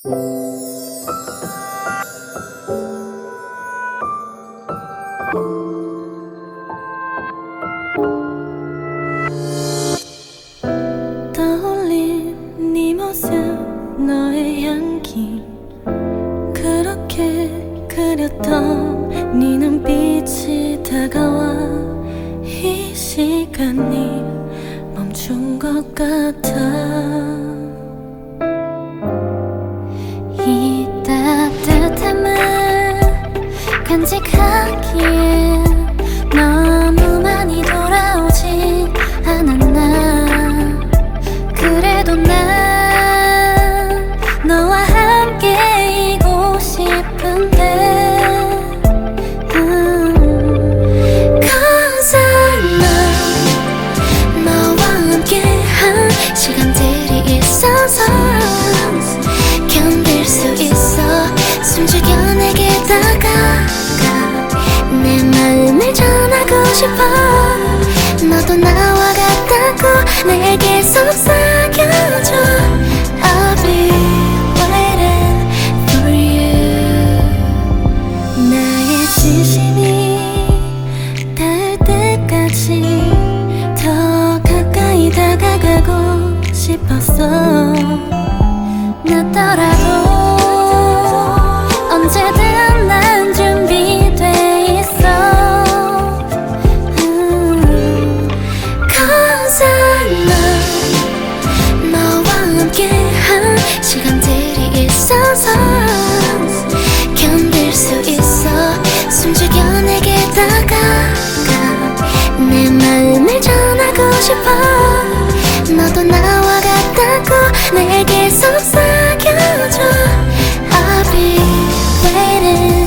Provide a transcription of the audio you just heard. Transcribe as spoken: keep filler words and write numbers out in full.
떠올린 네 모습 너의 향기 그렇게 그렸던 네 눈빛이 다가와 이 시간이 멈춘 것 같아. 이 따뜻함을 간직하기에 너무 많이 돌아오지 않았나. 그래도 난 너와 함께이고 싶은데 음. Cause I know 너와 함께한 시간들이 있어서 견딜 수 있어. 숨죽여 내게 다가가 내 마음을 전하고 싶어. 너도 나와 같다고 내게 속삭여줘. I'll be waiting for you. 나의 진심이 닿을 때까지 더 가까이 다가가고 싶었어. 늦더라도 언제든 난 준비돼 있어. 음. Cause I know 너와 함께한 시간들이 있어서 견딜 수 있어. 숨죽여 내게 다가가 내 마음을 전하고 싶어. 너도 나와 같다고 내게 속삭여줘. I'll be waiting